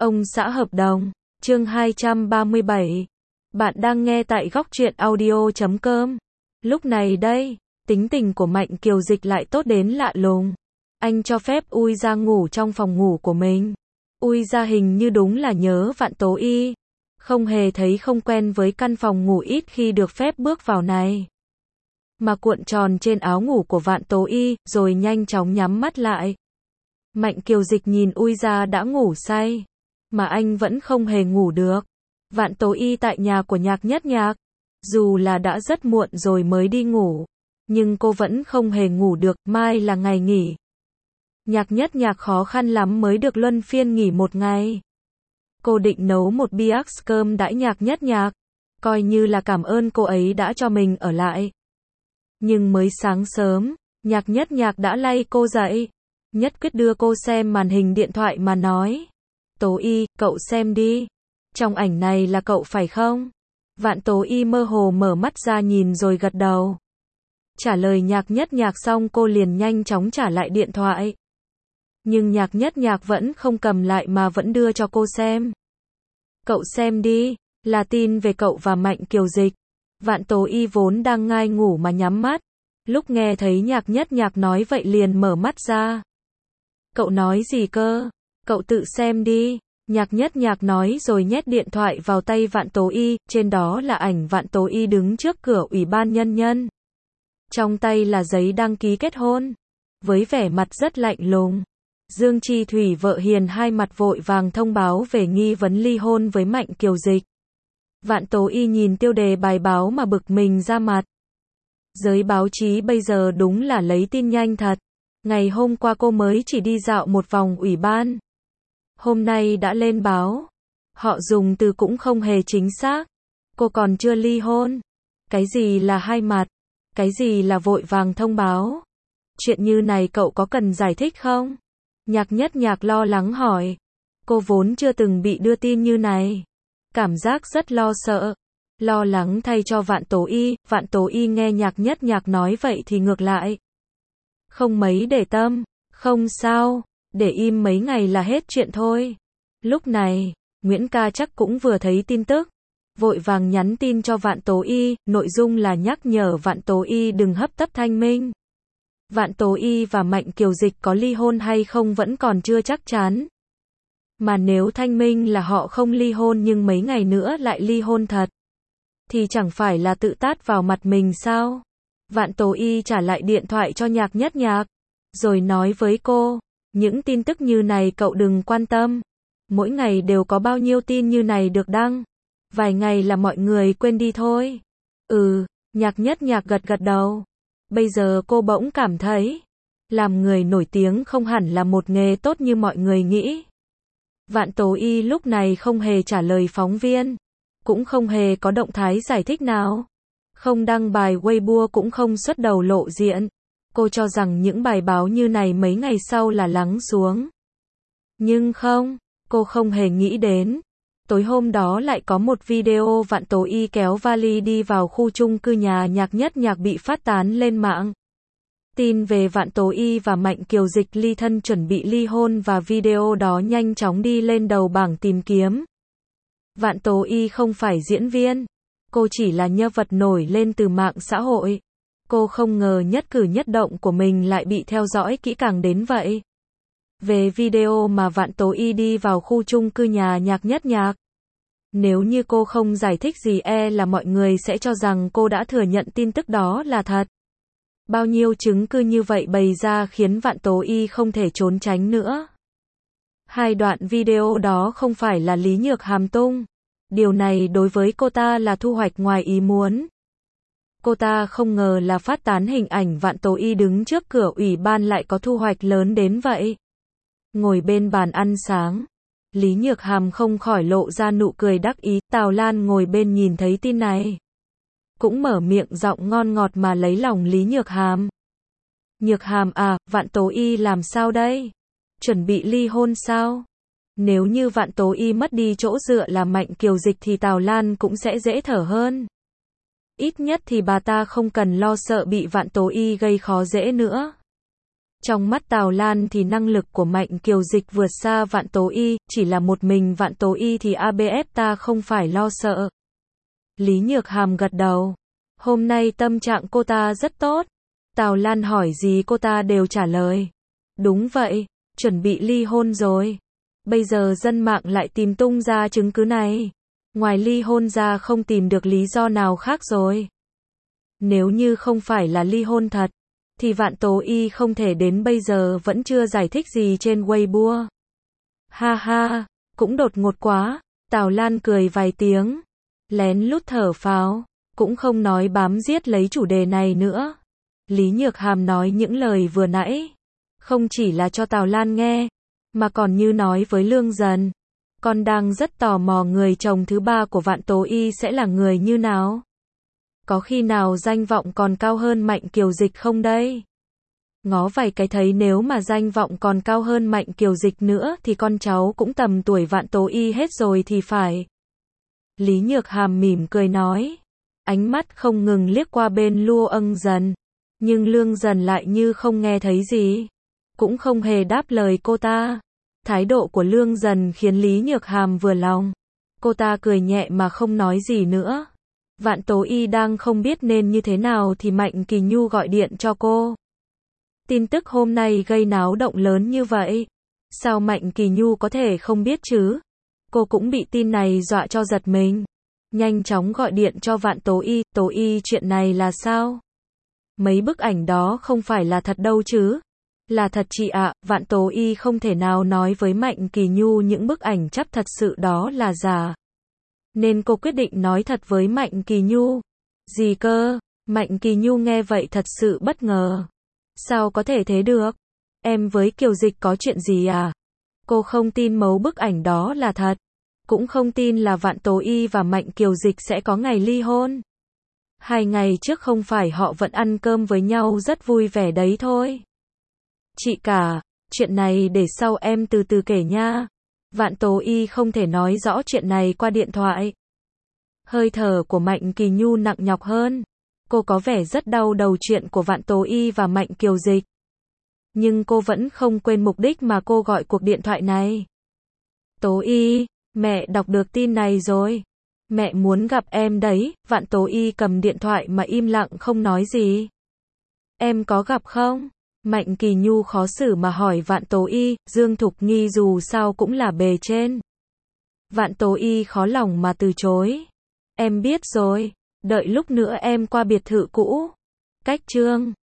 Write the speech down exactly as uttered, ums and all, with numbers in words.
Ông xã hợp đồng, chương hai trăm ba mươi bảy. Bạn đang nghe tại góc truyện audio chấm com. Lúc này đây, tính tình của Mạnh Kiều Dịch lại tốt đến lạ lùng. Anh cho phép Ui Gia ngủ trong phòng ngủ của mình. Ui Gia hình như đúng là nhớ Vạn Tố Y. Không hề thấy không quen với căn phòng ngủ ít khi được phép bước vào này. Mà cuộn tròn trên áo ngủ của Vạn Tố Y, rồi nhanh chóng nhắm mắt lại. Mạnh Kiều Dịch nhìn Ui Gia đã ngủ say, mà anh vẫn không hề ngủ được. Vạn Tố Y tại nhà của Nhạc Nhất Nhạc, dù là đã rất muộn rồi mới đi ngủ, nhưng cô vẫn không hề ngủ được, mai là ngày nghỉ. Nhạc Nhất Nhạc khó khăn lắm mới được luân phiên nghỉ một ngày. Cô định nấu một biác cơm đãi Nhạc Nhất Nhạc, coi như là cảm ơn cô ấy đã cho mình ở lại. Nhưng mới sáng sớm, Nhạc Nhất Nhạc đã lay cô dậy, nhất quyết đưa cô xem màn hình điện thoại mà nói: Tố Y, cậu xem đi. Trong ảnh này là cậu phải không? Vạn Tố Y mơ hồ mở mắt ra nhìn rồi gật đầu. Trả lời Nhạc Nhất Nhạc xong cô liền nhanh chóng trả lại điện thoại. Nhưng Nhạc Nhất Nhạc vẫn không cầm lại mà vẫn đưa cho cô xem. Cậu xem đi, là tin về cậu và Mạnh Kiều Dịch. Vạn Tố Y vốn đang ngai ngủ mà nhắm mắt. Lúc nghe thấy Nhạc Nhất Nhạc nói vậy liền mở mắt ra. Cậu nói gì cơ? Cậu tự xem đi. Nhạc Nhất Nhạc nói rồi nhét điện thoại vào tay Vạn Tố Y, trên đó là ảnh Vạn Tố Y đứng trước cửa Ủy ban Nhân dân. Trong tay là giấy đăng ký kết hôn. Với vẻ mặt rất lạnh lùng, Dương Chi Thủy vợ hiền hai mặt vội vàng thông báo về nghi vấn ly hôn với Mạnh Kiều Dịch. Vạn Tố Y nhìn tiêu đề bài báo mà bực mình ra mặt. Giới báo chí bây giờ đúng là lấy tin nhanh thật. Ngày hôm qua cô mới chỉ đi dạo một vòng ủy ban, hôm nay đã lên báo. Họ dùng từ cũng không hề chính xác. Cô còn chưa ly hôn. Cái gì là hai mặt? Cái gì là vội vàng thông báo? Chuyện như này cậu có cần giải thích không? Nhạc Nhất Nhạc lo lắng hỏi. Cô vốn chưa từng bị đưa tin như này, cảm giác rất lo sợ, lo lắng thay cho Vạn Tố Y. Vạn Tố Y nghe Nhạc Nhất Nhạc nói vậy thì ngược lại không mấy để tâm. Không sao, để im mấy ngày là hết chuyện thôi. Lúc này, Nguyễn Ca chắc cũng vừa thấy tin tức, vội vàng nhắn tin cho Vạn Tố Y, nội dung là nhắc nhở Vạn Tố Y đừng hấp tấp thanh minh. Vạn Tố Y và Mạnh Kiều Dịch có ly hôn hay không vẫn còn chưa chắc chắn. Mà nếu thanh minh là họ không ly hôn nhưng mấy ngày nữa lại ly hôn thật, thì chẳng phải là tự tát vào mặt mình sao? Vạn Tố Y trả lại điện thoại cho Nhạc Nhất Nhạc, rồi nói với cô, những tin tức như này cậu đừng quan tâm. Mỗi ngày đều có bao nhiêu tin như này được đăng. Vài ngày là mọi người quên đi thôi. Ừ, Nhạc Nhất Nhạc gật gật đầu. Bây giờ cô bỗng cảm thấy, làm người nổi tiếng không hẳn là một nghề tốt như mọi người nghĩ. Vạn Tố Y lúc này không hề trả lời phóng viên, cũng không hề có động thái giải thích nào. Không đăng bài Weibo cũng không xuất đầu lộ diện. Cô cho rằng những bài báo như này mấy ngày sau là lắng xuống. Nhưng không, cô không hề nghĩ đến. Tối hôm đó lại có một video Vạn Tố Y kéo vali đi vào khu chung cư nhà Nhạc Nhất Nhạc bị phát tán lên mạng. Tin về Vạn Tố Y và Mạnh Kiều Dịch ly thân chuẩn bị ly hôn và video đó nhanh chóng đi lên đầu bảng tìm kiếm. Vạn Tố Y không phải diễn viên. Cô chỉ là nhân vật nổi lên từ mạng xã hội. Cô không ngờ nhất cử nhất động của mình lại bị theo dõi kỹ càng đến vậy. Về video mà Vạn Tố Y đi vào khu chung cư nhà Nhạc Nhất Nhạc, nếu như cô không giải thích gì e là mọi người sẽ cho rằng cô đã thừa nhận tin tức đó là thật. Bao nhiêu chứng cứ như vậy bày ra khiến Vạn Tố Y không thể trốn tránh nữa. Hai đoạn video đó không phải là Lý Nhược Hàm tung. Điều này đối với cô ta là thu hoạch ngoài ý muốn. Cô ta không ngờ là phát tán hình ảnh Vạn Tố Y đứng trước cửa ủy ban lại có thu hoạch lớn đến vậy. Ngồi bên bàn ăn sáng, Lý Nhược Hàm không khỏi lộ ra nụ cười đắc ý. Tào Lan ngồi bên nhìn thấy tin này, cũng mở miệng giọng ngon ngọt mà lấy lòng Lý Nhược Hàm. Nhược Hàm à, Vạn Tố Y làm sao đây? Chuẩn bị ly hôn sao? Nếu như Vạn Tố Y mất đi chỗ dựa là Mạnh Kiều Dịch thì Tào Lan cũng sẽ dễ thở hơn. Ít nhất thì bà ta không cần lo sợ bị Vạn Tố Y gây khó dễ nữa. Trong mắt Tào Lan thì năng lực của Mạnh Kiều Dịch vượt xa Vạn Tố Y, chỉ là một mình Vạn Tố Y thì a bê ép ta không phải lo sợ. Lý Nhược Hàm gật đầu. Hôm nay tâm trạng cô ta rất tốt. Tào Lan hỏi gì cô ta đều trả lời. Đúng vậy, chuẩn bị ly hôn rồi. Bây giờ dân mạng lại tìm tung ra chứng cứ này. Ngoài ly hôn ra không tìm được lý do nào khác rồi. Nếu như không phải là ly hôn thật, thì Vạn Tố Y không thể đến bây giờ vẫn chưa giải thích gì trên Weibo. Ha ha, cũng đột ngột quá. Tào Lan cười vài tiếng, lén lút thở phào, cũng không nói bám giết lấy chủ đề này nữa. Lý Nhược Hàm nói những lời vừa nãy, không chỉ là cho Tào Lan nghe, mà còn như nói với Lương Dần. Con đang rất tò mò người chồng thứ ba của Vạn Tố Y sẽ là người như nào. Có khi nào danh vọng còn cao hơn Mạnh Kiều Dịch không đây? Ngó vài cái thấy nếu mà danh vọng còn cao hơn Mạnh Kiều Dịch nữa thì con cháu cũng tầm tuổi Vạn Tố Y hết rồi thì phải. Lý Nhược Hàm mỉm cười nói, ánh mắt không ngừng liếc qua bên Lua Ân Dần, nhưng Lương Dần lại như không nghe thấy gì, cũng không hề đáp lời cô ta. Thái độ của Lương Dần khiến Lý Nhược Hàm vừa lòng. Cô ta cười nhẹ mà không nói gì nữa. Vạn Tố Y đang không biết nên như thế nào thì Mạnh Kỳ Nhu gọi điện cho cô. Tin tức hôm nay gây náo động lớn như vậy. Sao Mạnh Kỳ Nhu có thể không biết chứ? Cô cũng bị tin này dọa cho giật mình. Nhanh chóng gọi điện cho Vạn Tố Y. Tố Y, chuyện này là sao? Mấy bức ảnh đó không phải là thật đâu chứ? Là thật chị ạ. Vạn Tố Y không thể nào nói với Mạnh Kỳ Nhu những bức ảnh chắc thật sự đó là giả. Nên cô quyết định nói thật với Mạnh Kỳ Nhu. Gì cơ? Mạnh Kỳ Nhu nghe vậy thật sự bất ngờ. Sao có thể thế được? Em với Kiều Dịch có chuyện gì à? Cô không tin mấu bức ảnh đó là thật. Cũng không tin là Vạn Tố Y và Mạnh Kiều Dịch sẽ có ngày ly hôn. Hai ngày trước không phải họ vẫn ăn cơm với nhau rất vui vẻ đấy thôi. Chị cả, chuyện này để sau em từ từ kể nha. Vạn Tố Y không thể nói rõ chuyện này qua điện thoại. Hơi thở của Mạnh Kỳ Nhu nặng nhọc hơn. Cô có vẻ rất đau đầu chuyện của Vạn Tố Y và Mạnh Kiều Dịch. Nhưng cô vẫn không quên mục đích mà cô gọi cuộc điện thoại này. Tố Y, mẹ đọc được tin này rồi. Mẹ muốn gặp em đấy. Vạn Tố Y cầm điện thoại mà im lặng không nói gì. Em có gặp không? Mạnh Kỳ Nhu khó xử mà hỏi Vạn Tố Y. Dương Thục Nghi dù sao cũng là bề trên. Vạn Tố Y khó lòng mà từ chối. Em biết rồi. Đợi lúc nữa em qua biệt thự cũ. Cách Trương